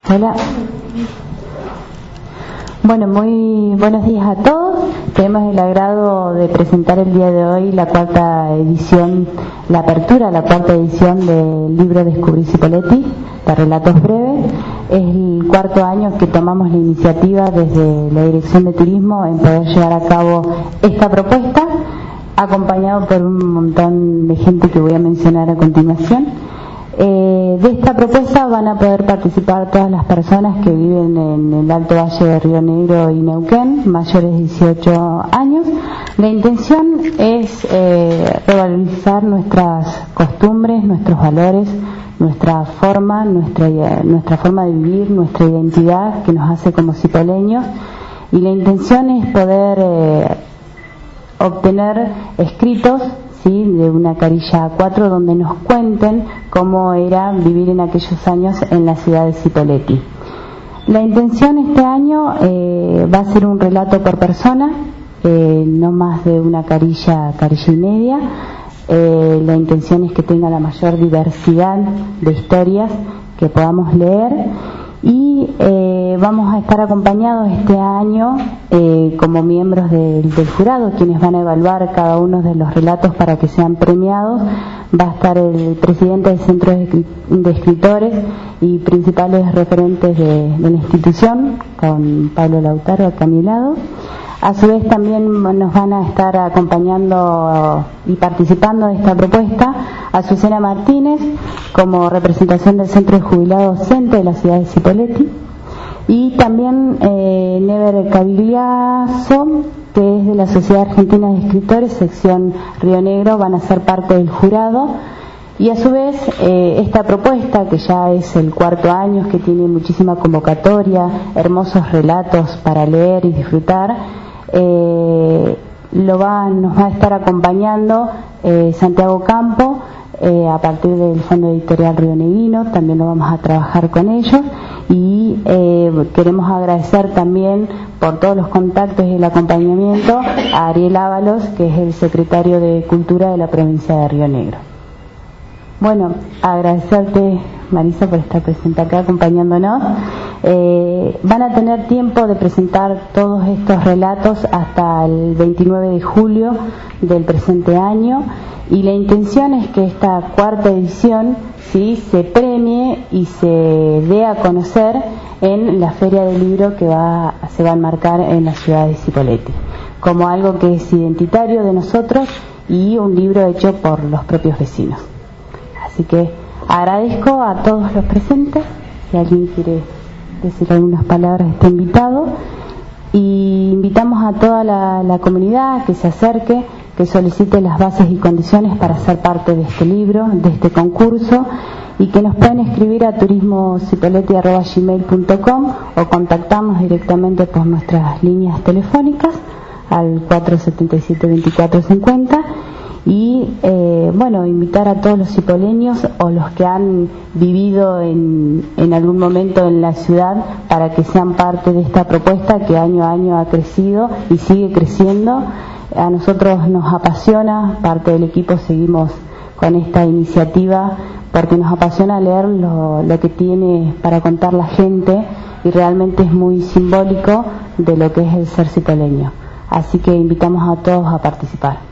Hola. Bueno, muy buenos días a todos. Tenemos el agrado de presentar el día de hoy la cuarta edición, la apertura, la cuarta edición del libro Descubrir Cipolletti, de relatos breves. Es el cuarto año que tomamos la iniciativa desde la Dirección de Turismo en poder llevar a cabo esta propuesta, acompañado por un montón de gente que voy a mencionar a continuación. De esta propuesta van a poder participar todas las personas que viven en el Alto Valle de Río Negro y Neuquén, mayores de 18 años. La intención es revalorizar nuestras costumbres, nuestros valores, nuestra forma de vivir, nuestra identidad que nos hace como cipoleños, y la intención es poder obtener escritos, ¿sí?, de una carilla A4 donde nos cuenten cómo era vivir en aquellos años en la ciudad de Cipolletti. La intención este año va a ser un relato por persona, no más de una carilla y media. La intención es que tenga la mayor diversidad de historias que podamos leer, y vamos a estar acompañados este año como miembros del jurado, quienes van a evaluar cada uno de los relatos para que sean premiados. Va a estar el presidente del Centro de Escritores y principales referentes de la institución, con Pablo Lautaro acá a mi lado. A su vez también nos van a estar acompañando y participando de esta propuesta Azucena Martínez, como representación del Centro de Jubilados CENTE de la ciudad de Cipolletti, y también Never Cavigliazo, que es de la Sociedad Argentina de Escritores, sección Río Negro, van a ser parte del jurado. Y a su vez esta propuesta, que ya es el cuarto año, que tiene muchísima convocatoria, hermosos relatos para leer y disfrutar, nos va a estar acompañando Santiago Campo, a partir del Fondo Editorial Rioneguino. También lo vamos a trabajar con ellos, y queremos agradecer también por todos los contactos y el acompañamiento a Ariel Ábalos, que es el secretario de Cultura de la provincia de Río Negro. Bueno, agradecerte, Marisa, por estar presente acá acompañándonos. Van a tener tiempo de presentar todos estos relatos hasta el 29 de julio del presente año, y la intención es que esta cuarta edición, ¿sí?, se premie y se dé a conocer en la Feria del Libro que se va a enmarcar en la ciudad de Cipolletti, como algo que es identitario de nosotros y un libro hecho por los propios vecinos. Así que agradezco a todos los presentes. Si alguien quiere decir algunas palabras, está invitado. Y invitamos a toda la comunidad que se acerque, que solicite las bases y condiciones para ser parte de este libro, de este concurso, y que nos pueden escribir a turismocipolletti@gmail.com o contactarnos directamente por nuestras líneas telefónicas al 477-2450. Y bueno, invitar a todos los cipoleños o los que han vivido en algún momento en la ciudad para que sean parte de esta propuesta que año a año ha crecido y sigue creciendo. A nosotros nos apasiona, parte del equipo seguimos con esta iniciativa porque nos apasiona leer lo que tiene para contar la gente, y realmente es muy simbólico de lo que es el ser cipoleño. Así que invitamos a todos a participar.